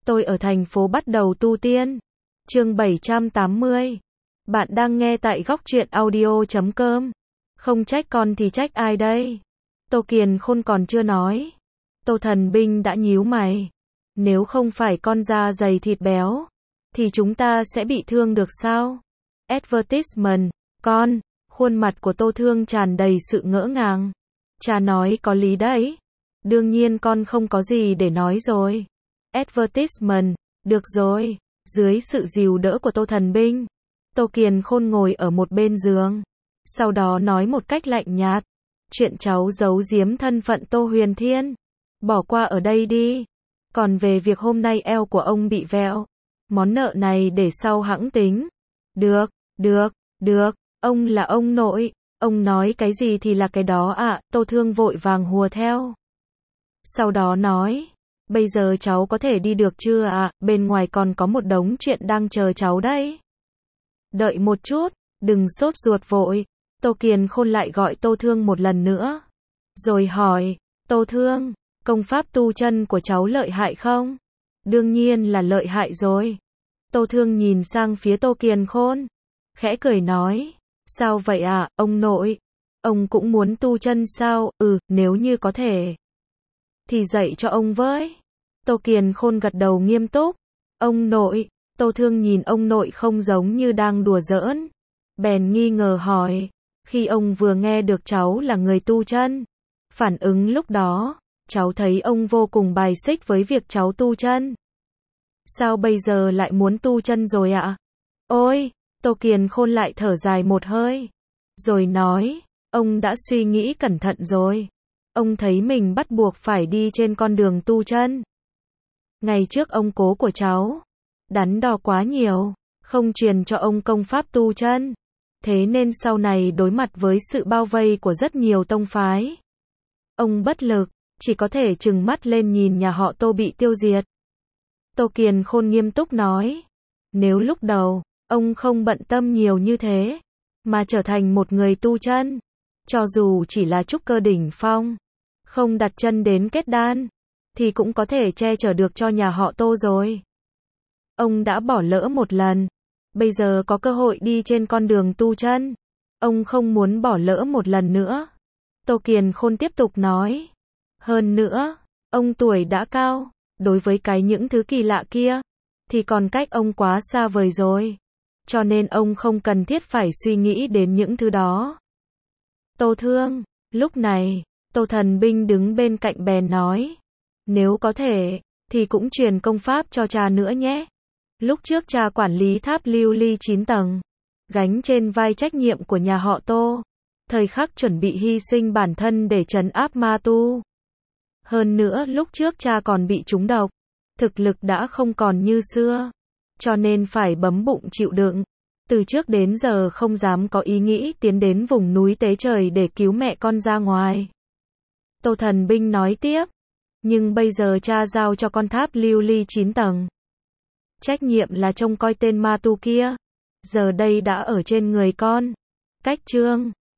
Tôi ở thành phố bắt đầu tu tiên. Chương 780. Bạn đang nghe tại góc truyện audio.com. Không trách con thì trách ai đây? Tô Kiền Khôn còn chưa nói. Tô Thần Binh đã nhíu mày. Nếu không phải con da dày thịt béo, thì chúng ta sẽ bị thương được sao? Advertisement, con. Khuôn mặt của Tô Thương tràn đầy sự ngỡ ngàng. Cha nói có lý đấy. Đương nhiên con không có gì để nói rồi. Advertisement, được rồi. Dưới sự dìu đỡ của Tô Thần Binh, Tô Kiền Khôn ngồi ở một bên giường. Sau đó nói một cách lạnh nhạt. Chuyện cháu giấu giếm thân phận Tô Huyền Thiên, bỏ qua ở đây đi. Còn về việc hôm nay eo của ông bị vẹo, món nợ này để sau hẵng tính. Được, được, ông là ông nội. Ông nói cái gì thì là cái đó ạ. Tô Thương vội vàng hùa theo. Sau đó nói, bây giờ cháu có thể đi được chưa ạ? Bên ngoài còn có một đống chuyện đang chờ cháu đấy. Đợi một chút, đừng sốt ruột vội. Tô Kiền Khôn lại gọi Tô Thương một lần nữa. Rồi hỏi, Tô Thương, công pháp tu chân của cháu lợi hại không? Đương nhiên là lợi hại rồi. Tô Thương nhìn sang phía Tô Kiền Khôn, khẽ cười nói, sao vậy ạ, ông nội? Ông cũng muốn tu chân sao? Nếu như có thể, thì dạy cho ông với. Tô Kiền Khôn gật đầu nghiêm túc. Ông nội. Tô Thương nhìn ông nội không giống như đang đùa giỡn, bèn nghi ngờ hỏi. Khi ông vừa nghe được cháu là người tu chân, phản ứng lúc đó, cháu thấy ông vô cùng bài xích với việc cháu tu chân. Sao bây giờ lại muốn tu chân rồi ạ? Ôi, Tô Kiền Khôn lại thở dài một hơi, rồi nói, ông đã suy nghĩ cẩn thận rồi. Ông thấy mình bắt buộc phải đi trên con đường tu chân. Ngày trước ông cố của cháu đắn đo quá nhiều, không truyền cho ông công pháp tu chân. Thế nên sau này đối mặt với sự bao vây của rất nhiều tông phái, ông bất lực, chỉ có thể trừng mắt lên nhìn nhà họ Tô bị tiêu diệt. Tô Kiền Khôn nghiêm túc nói, nếu lúc đầu, ông không bận tâm nhiều như thế, mà trở thành một người tu chân, cho dù chỉ là trúc cơ đỉnh phong, không đặt chân đến kết đan, thì cũng có thể che chở được cho nhà họ Tô rồi. Ông đã bỏ lỡ một lần, bây giờ có cơ hội đi trên con đường tu chân, ông không muốn bỏ lỡ một lần nữa. Tô Kiền Khôn tiếp tục nói, hơn nữa, ông tuổi đã cao, đối với những thứ kỳ lạ kia, thì còn cách ông quá xa vời rồi, cho nên ông không cần thiết phải suy nghĩ đến những thứ đó. Tô Thương, lúc này, Tô Thần Binh đứng bên cạnh bèn nói, nếu có thể, thì cũng truyền công pháp cho cha nữa nhé. Lúc trước cha quản lý tháp lưu ly 9 tầng, gánh trên vai trách nhiệm của nhà họ Tô, thời khắc chuẩn bị hy sinh bản thân để trấn áp ma tu. Hơn nữa lúc trước cha còn bị trúng độc, thực lực đã không còn như xưa, cho nên phải bấm bụng chịu đựng. Từ trước đến giờ không dám có ý nghĩ tiến đến vùng núi Tế Trời để cứu mẹ con ra ngoài. Tô Thần Binh nói tiếp, nhưng bây giờ cha giao cho con tháp lưu ly 9 tầng. Trách nhiệm là trông coi tên ma tu kia, giờ đây đã ở trên người con. Cách chương